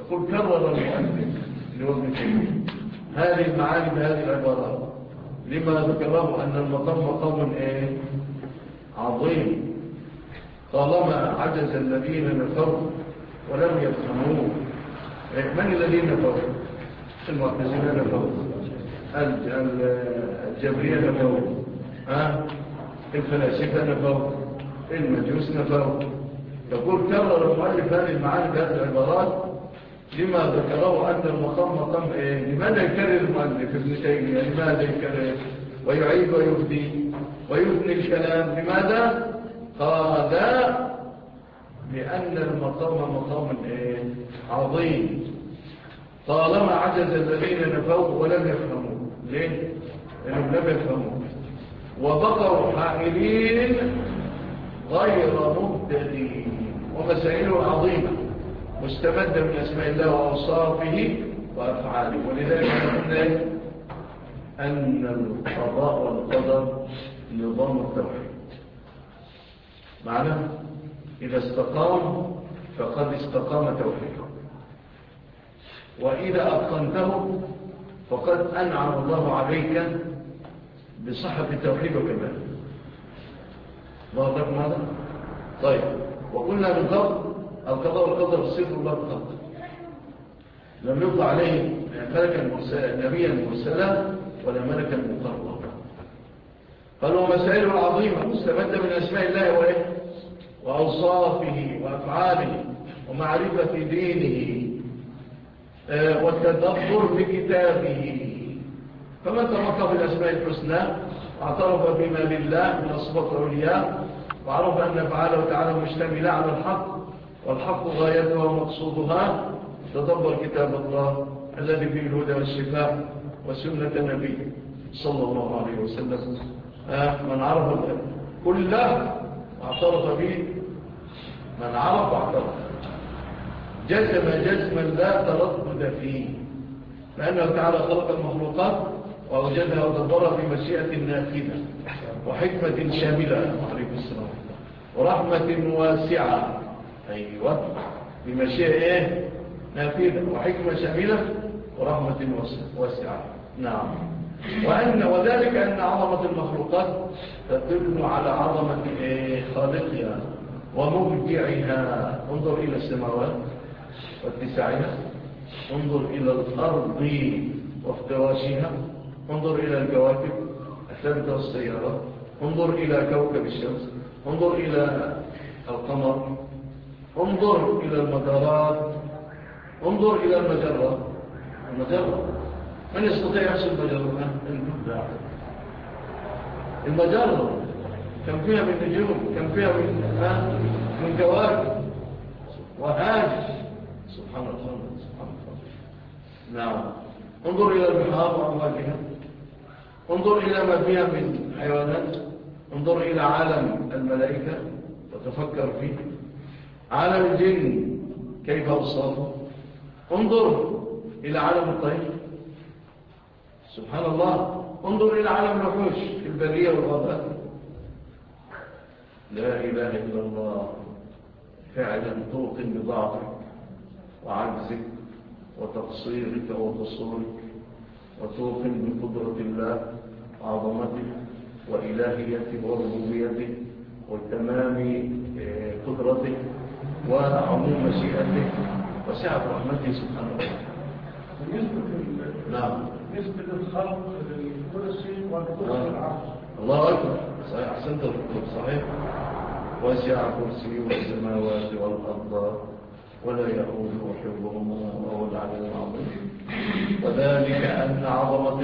يقول كرر المؤلف لابن تيمية هذه المعاني بهذه العبارات لما ذكره أن المقام مقام عظيم طالما عجز الذين نفروا ولم يفهموه. من الذين نفروا؟ المعتزلة نفروا، الجبرية نفروا، الفلاسفة نفروا، المجوس نفروا. يقول كرر المؤلف هذه المعاني بهذه العبارات لما ذكره أن المقام مقام لماذا يكرر المؤلف ابن تيمية؟ لماذا يكرر ويعيد ويثني الكلام؟ لماذا؟ قال لأن المقام مقام عظيم طالما عجز الذين نفوا ولم يفهموا. ليه؟ لأنهم لم يفهموا وبقوا حائلين غير مبتدئين، ومسائله عظيمة مستمدة من أسماء الله وأوصافه وأفعاله. ولذلك قلنا أن القضاء والقدر نظام التوحيد، معنى إذا استقام فقد استقام توحيده، وإذا أتقنته فقد أنعم الله عليك بصحة التوحيد وكماله. واضح ماذا؟ طيب، وقلنا من قبل القضاء والقدر سر الله القدر، لم يطلع عليه ملكا نبيا مرسلا ولا ملكا مقربا. قالوا مسائل عظيمة مستمدة من أسماء الله وأوصافه وأفعاله ومعرفة دينه والتدبر بكتابه. فمن تفقه في الأسماء الحسنى واعترف بما لله من الصفات العليا وعرف أن أفعاله تعالى مشتملة على الحق والحق غايتها ومقصودها، تدبر كتاب الله الذي فيه الهدى والشفاء وسنة النبي صلى الله عليه وسلم. من عرف كله واعترف به، من عرف واعترف جزما لا تردد فيه، لأنه تعالى خلق المخلوقات وأوجدها ودبرها بمشيئة نافذة وحكمة شاملة عليه السلام ورحمة واسعة. أيوة، بمشيئة نافذة وحكمة شاملة ورحمة واسعة. نعم. وذلك أن عظمة المخلوقات تدل على عظمة خالقها ومبدعها. انظر إلى السماوات واتساعها، انظر إلى الأرض وافتراشها، انظر إلى الكواكب الثابتة والسيارات، انظر إلى كوكب الشمس، انظر إلى القمر، انظر إلى المجرات، انظر إلى المجرة. من يستطيع يحصل المجرة؟ المجرة كم فيها من نجوم، كم فيها من كواكب وهاجس. سبحان الله. نعم. انظر إلى البحار وأمواجها، انظر إلى ما فيها من حيوانات، انظر إلى عالم الملائكة وتفكر فيه، عالم الجن كيف أوصافه، انظر إلى عالم الطير. سبحان الله. انظر إلى عالم الوحوش في البرية والغابات. لا إله إلا الله. فعلا توقن بضعفك وعجزك وتقصيرك وقصورك، وتوقن بقدرة الله وعظمته وإلهيته وربوبيته وتمام قدرته وعموم مشيئته وسعة رحمته سبحانه وتعالى. نعم. بالنسبة للخلق للكرسي والكرسي العرش. الله أكبر. صحيح، أحسنت الخلق. صحيح. وسع كرسي والسماوات والأرض ولا يؤوده حفظهما وهو العلي العظيم. وذلك أن عظمة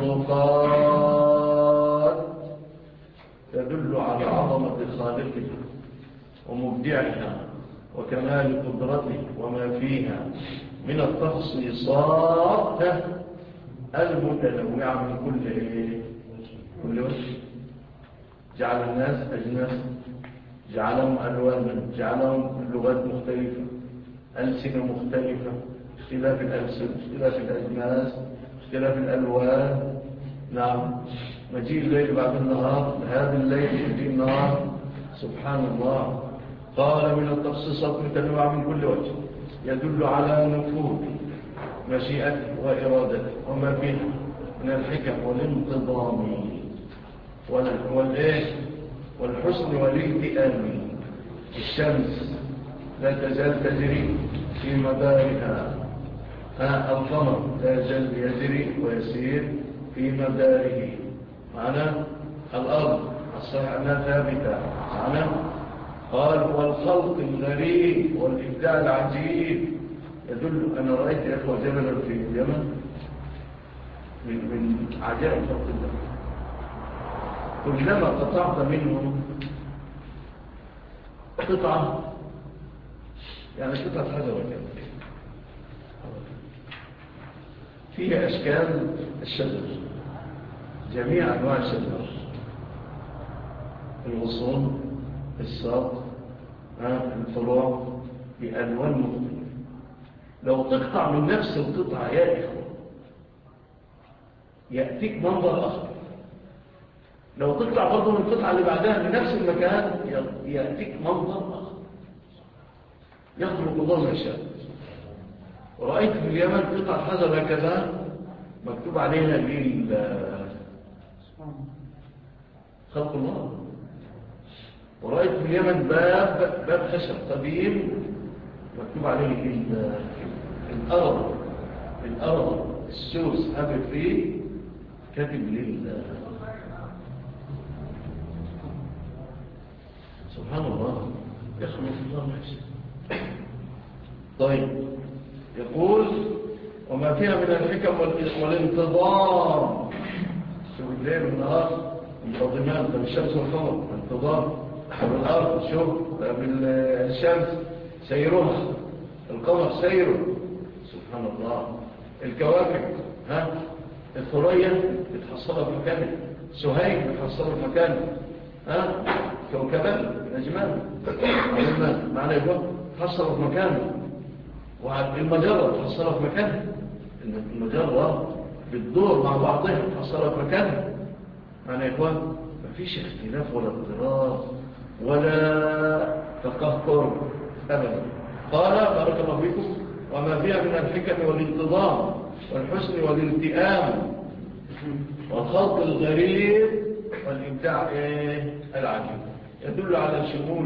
المخلوقات تدل على عظمة خالقه ومبدعها وكمال قدرته وما فيها من التخصيصات المتنوعة من كل وجه. جعل الناس أجناس، جعلهم ألوانا، جعلهم لغات مختلفة، ألسنة مختلفة، اختلاف الألسن، اختلاف الأجناس، اختلاف الألوان. نعم. مجيء الليل بعد النهار، هذا الليل مجيء النهار. سبحان الله. قال من التخصيصات متنوعة من كل وجه. يدل على نفوذ مشيئته وإرادته وما فيه من الحكم والانتظام والحسن والالتئام. الشمس لا تزال تجري في مدارها، القمر لا يزال يجري ويسير في مداره. معنى الأرض الصحيح أنها ثابتة. معنى قال والخلق الغريب والإبداع العجيب يدل. أنا رأيت يا أخوة جبلا في اليمن من عجائب خلق الله. كلما قطعت منه قطعة، يعني قطعة حجر كده فيها أشكال الشجر، جميع أنواع الشجر، الغصون، الساق، الفروع بألوان مختلفة. لو تقطع من نفس القطعة يا إخوة يأتيك منظر آخر. لو تقطع برضو من القطعة اللي بعدها من نفس المكان يأتيك منظر آخر. يخلق الله ما شاء. ورأيت في اليمن قطعة حجر هكذا مكتوب عليها خلق الله. ورأيت في اليمن باب خشب قديم مكتوب عليه الأرض السوس أبد فيه كاتب سبحان الله يخلق الله ما شاء. طيب يقول وما فيها من الحكم والانتظام. شوف الليل والنهار منتظمان، بالشمس والقمر انتظام. بالأرض شوف بالشمس سيرها، القمر سيره، سبحان الله. الكواكب الثريا بتحصلها في مكانه، سهيل بتحصلها في مكانه، كوكبان نجمان معنى يقول تحصلها في مكانه. والمجرة تحصلها في مكانه، المجرة بتدور مع بعضها تحصلها في مكانها. معنى يقول ما فيش اختلاف ولا اضطراب ولا تقهقر أبدا. قال بارك الله فيكم وما فيها من الحكم والانتظام والحسن والالتئام والخلق الغريب والإبداع العجيب يدل على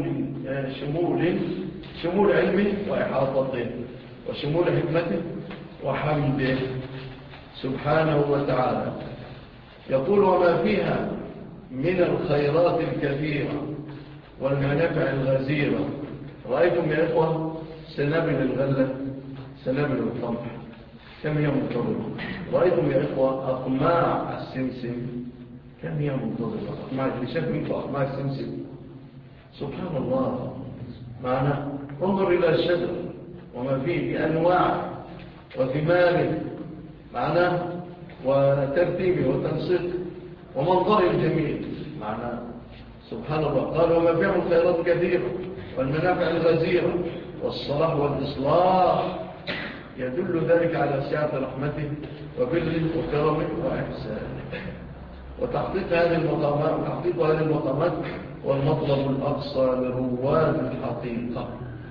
شمول علمه وإحاطته وشمول حكمته وحمده سبحانه وتعالى. يقول وما فيها من الخيرات الكثيرة والمنافع الغزيرة. رأيتم يا إخوة سنابل الغلة، سنابل القمح كم هي منتظرة؟ رأيتم يا إخوة أقماع السمسم كم هي منتظرة؟ أقماع اللي منكم أقماع السمسم سبحان الله. معنى انظر إلى الشجر وما فيه بأنواع وثمار معنى وترتيبه وتنسيقه ومنظره الجميل معنى سبحان الله. قال وما فيه الخيرات كثيرة والمنافع الغزيرة والصلاح والإصلاح يدل ذلك على سعة رحمته وبره وكرمه وإحسانه. وتحقيق هذه المقامات والمطلب الأقصى لرواد الحقيقة.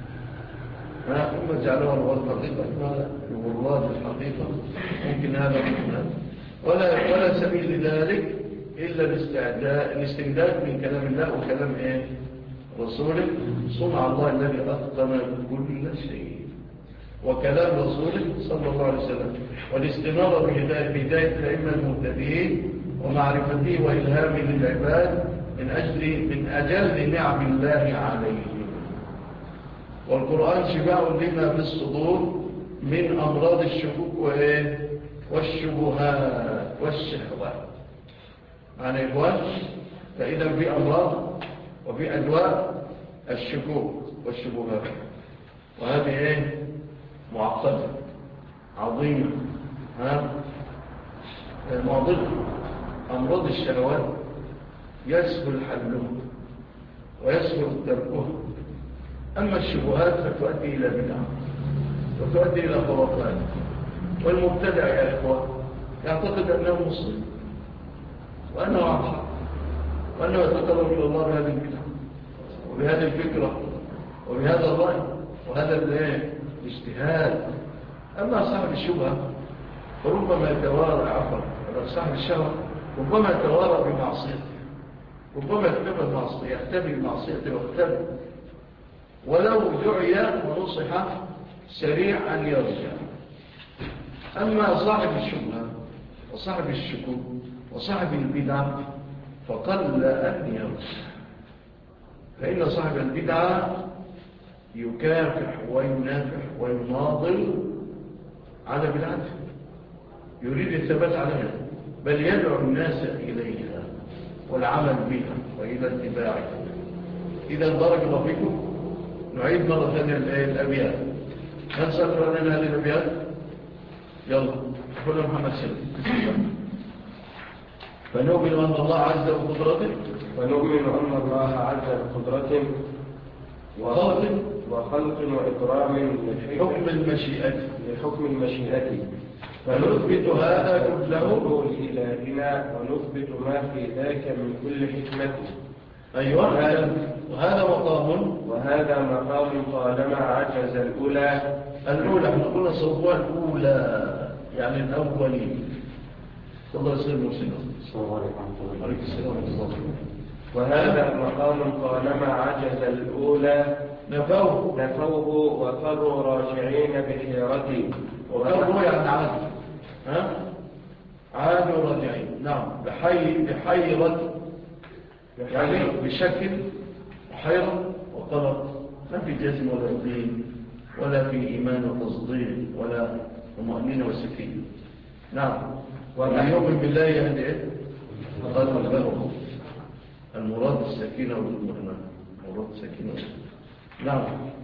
ثم جعلوها رواد الحقيقة رواد الحقيقة ممكن هذا ولا سبيل لذلك إلا الاستمداد من كلام الله وكلام رسوله. صنع الله الذي أتقن كل شيء وكلام رسوله صلى الله عليه وسلم والاستنارة بهداية الأئمة المهتدين ومعرفته وإلهامه للعباد من أجل نعم الله عليهم. والقرآن شفاء لما في الصدور من أمراض الشكوك والشبهات والشهوات. معنى إخوان فإذا في أمراض وفي أدواء الشكوك والشبهات وهذه معقدة عظيمة معضلة. أمراض الشهوات يسهل حلها ويسهل تركها. أما الشبهات فتؤدي إلى بدعة وتؤدي إلى خرافات. والمبتدع يا إخوة يعتقد أنه مسلم وأنه على الحق وأنه يتقرب إلى الله بهذه البدعة وبهذه الفكرة وبهذا الرأي اجتهاد. أما صاحب الشبهة فربما يتوارى عفوا صاحب الشهوة ربما يتوارى بمعصيته، ربما يختبي بمعصيته واختبي ولو دعي ونصح سريع أن يرجع. أما صاحب الشبهة وصاحب الشكوك وصاحب البدع فقل أن يرجع، فإن صاحب البدع يكافح وينافح ويناضل على بدعته، يريد الثبات عليها، بل يدعو الناس إليها والعمل بها وإلى اتباعها. إذا بارك الله فيكم. نعيد مرة ثانية الأبيات. من سأقرأ لنا هذه الأبيات؟ يلا قلنا محمد سلم. فنؤمن أن الله عز بقدرته وخلق وإكرام لحكم المشيئة فنثبت هذا كله لإلهنا ونثبت ما في ذاك من كل حكمة. أيوة. وهذا مقام طالما عجز الأولى احنا قلنا صوبها الأولى يعني الأولين. الله يسلم المسلمين. السلام عليكم. عليكم السلام ورحمة الله. وهذا مقام طالما عجز الأولى نفوه وفروا راجعين بحيرتي. وفروا يعني عادوا راجعين. نعم. بحيرة يعني بشكل حيرة وقلق، ما في جزم ولا يقين ولا في إيمان وتصديق ولا طمأنينة وسكينة. نعم. ومن يؤمن بالله يهدئ قلبه له. المراد السكينة والطمأنينة. مراد السكينة. نعم.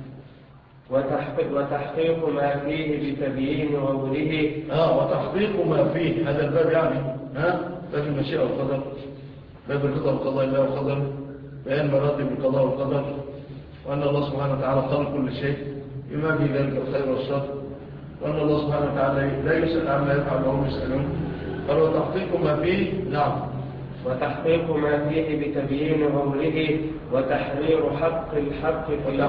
وتحقيق ما فيه بتبيين ووله. وتحقيق ما فيه، هذا الباب يعني باب المشيئة والقدر، باب الرضا بقضاء الله وقدره، بيان مراتب القضاء والقدر، وأن الله سبحانه وتعالى خلق كل شيء بما في ذلك الخير والشر، وأن الله سبحانه وتعالى لا يسأل عما يفعل وهم يسألون. قال وتحقيق ما فيه. نعم. وتحقيق ما فيه بتبيين ووله وتحرير حق الحق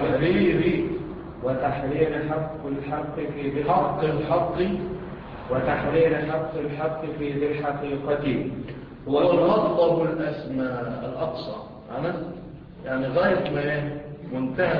في ذي الحقيقة هو المطلب الأسمى الأقصى يعني غاية ما منتهى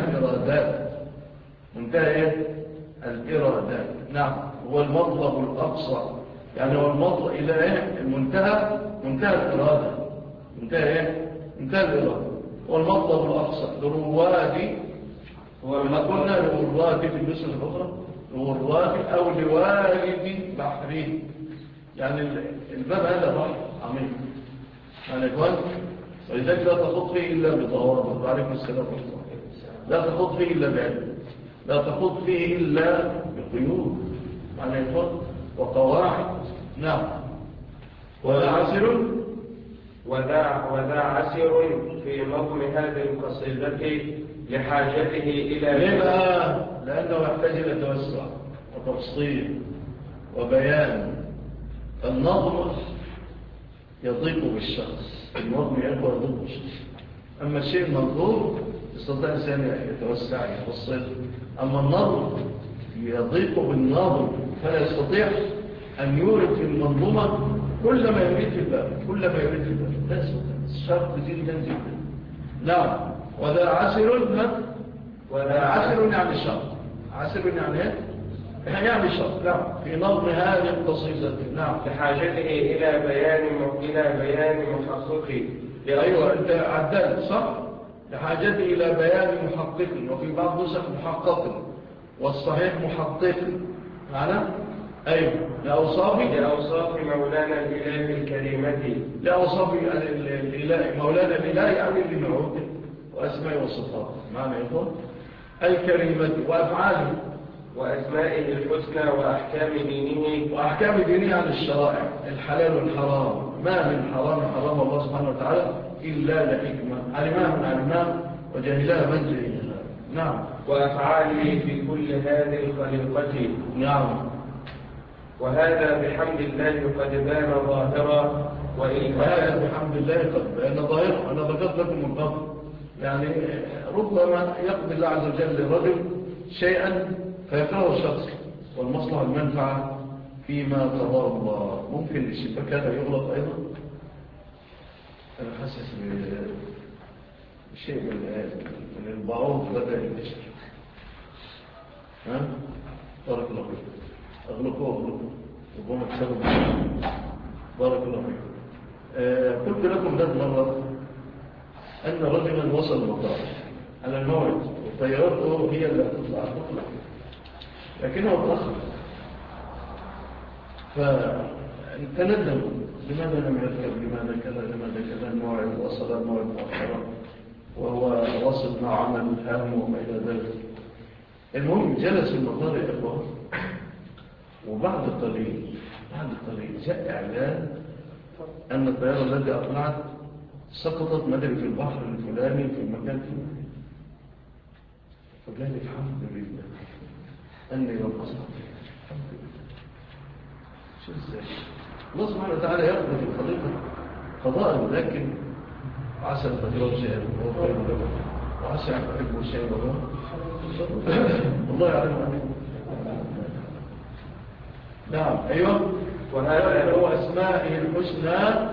الإرادات. نعم. هو المطلب الأقصى يعني هو المطلب إلى المنتهى، منتهى الإرادة، منتهى الإرادة. هو المطلب الأقصى لروادي، وما قلنا لروادي في المصر الأخرى لروادي أو لوالد بحري، يعني الباب هذا بحر عميق يعني إخوان، ولذلك لا تخط فيه إلا بضوابط. وعليكم السلام ورحمة الله. لا تخط فيه إلا بعلم، لا تخط فيه إلا بقيود يعني إخوان وقواعد. نعم. وذا عسر في نظم هذه القصيدة لحاجته إلى لما لأنه يحتاج إلى توسع وتفصيل وبيان. النظم يضيق بالشخص، النظم يضيق بالشخص. أما الشيء المنظور يستطيع الإنسان يتوسع يفصل. أما النظم يضيق بالنظم فلا يستطيع أن يورد في المنظومة كل ما يريد في الباب. لا يستطيع. شرط جدا جدا. نعم. وذا عسر يعني شرط. عسر يعني شرط. نعم. في نظم هذه القصيدة. نعم. لحاجته إلى بيان محقق. أيوة أنت عدلت صح. لحاجته إلى بيان محقق، وفي بعض نسخ محقق، والصحيح محقق معنا. أيوة. لأوصاف مولانا الإله الكريمة. لأوصاف مولانا الإله يعني بنعوته وأسماء وصفات معنى يقول الكريمة وأفعاله وأسمائه الحسنى وأحكام دينه عن الشرائع الحلال والحرام. ما من حرام الله سبحانه وتعالى إلا لحكمة علمها وجهلها من جهلها. نعم. وأفعاله في كل هذه الخليقة. نعم. وهذا بحمد الله قد بان ظاهرا. وهذا بحمد الله قد بان ظاهرا. أنا ذكرت لكم من قبل يعني ربما يقضي الله عز وجل لرجل شيئا فيكره الشخص والمصلحة المنفعة فيما قضاه الله. ممكن الشباك هذا يغلق أيضا. أنا حاسس بشيء من البعوض بدأ ينتشر. بارك الله فيكم. أغلقوا ربما تسبب بارك الله فيكم. قلت لكم ذات مرة أن رجلا وصل المطار على الموعد وطيارته هي اللي هتطلع لكنه اتأخر، فتندم لماذا لم يركب، لماذا كذا الموعد وصل الموعد مؤخرا وهو واصل مع عمل هام وما إلى ذلك. المهم جلس في المطار يا إخوة، وبعد قليل جاء إعلان أن الطيارة التي أطلعت سقطت مدري في البحر الفلاني في المكان الفلاني. فقال الحمد لله أني لم أسقط. الحمد لله. شو ازاي؟ الله سبحانه وتعالى يقضي في الخليقة قضاء، لكن عسى أن تكرهوا شيئا وهو خير لكم وعسى أن تحبوا شيئا وهو الله يعلم عنكم. نعم أيوة. وهذا هو أسمائه الحسنى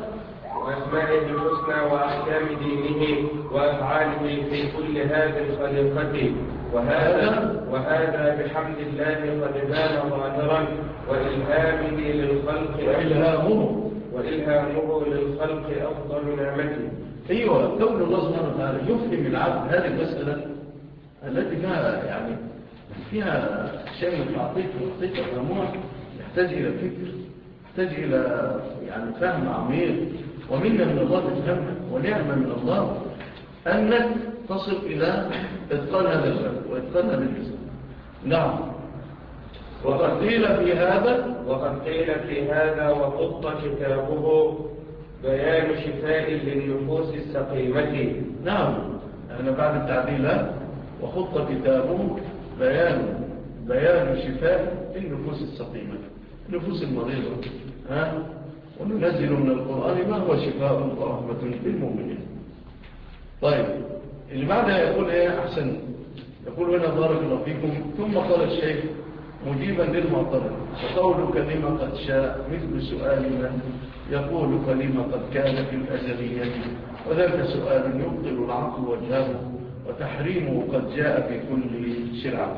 وأحكام دينه وأفعاله في كل هذه الخليقة، وهذا بحمد الله قد بان ظاهرا، وإلهامه للخلق أفضل نعمته. أيوة، كون الله سبحانه وتعالى يفهم العبد هذه المسألة التي فيها شيء من الحقيقة فهموها، يحتاج إلى فكر، يحتاج إلى فهم عميق، ومنا من الله تفهمها، ونعمة من الله أنك تصل إلى إتقان هذا الباب وإتقان هذا الجزء. نعم. وقد قيل في هذا وخط كتابه بيان شفاء للنفوس السقيمة. نعم، أنا بعد التعديل وخط كتابه بيان شفاء للنفوس السقيمة، النفوس المريضة. وننزل من القرآن ما هو شفاء ورحمة للمؤمنين. طيب، اللي بعدها يقول ايه أحسن؟ يقول هنا بارك الله فيكم. ثم قال الشيخ مجيبا للمعترض: وقولك لما قد شاء مثل سؤال من يقول فلما قد كان في الأزلية، وذلك سؤال يبطل العقل وجهه، وتحريمه قد جاء في كل شرعة.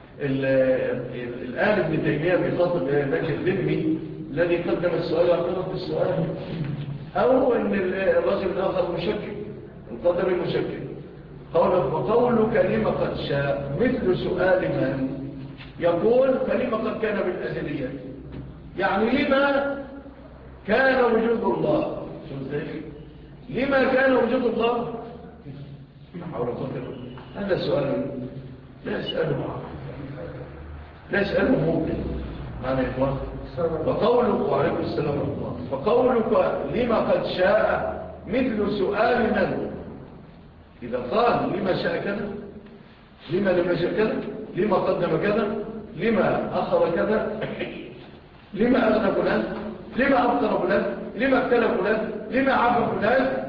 الآن ابن تيمية بيخاطب ذاك الذمي الذي قدم السؤال واعترض بالسؤال، أو أن الرجل الآخر مشكك، القدر المشكك. وقولك لما قد شاء مثل سؤال من يقول فلما قد كان بالأزلية، يعني لما كان وجود الله. شو ازاي؟ لما كان وجود الله؟ هذا سؤال لا يسأله ممكن معنى إخوان. وقولك وعليكم السلام الله، وقولك لما قد شاء مثل سؤال من إذا قال لما شاء كذا، لما لم شاء كذا، لما قدم كذا، لما أخر كذا، لما أغنى فلان، لما أبطر فلان، لما ابتلى فلان، لما عفى فلان،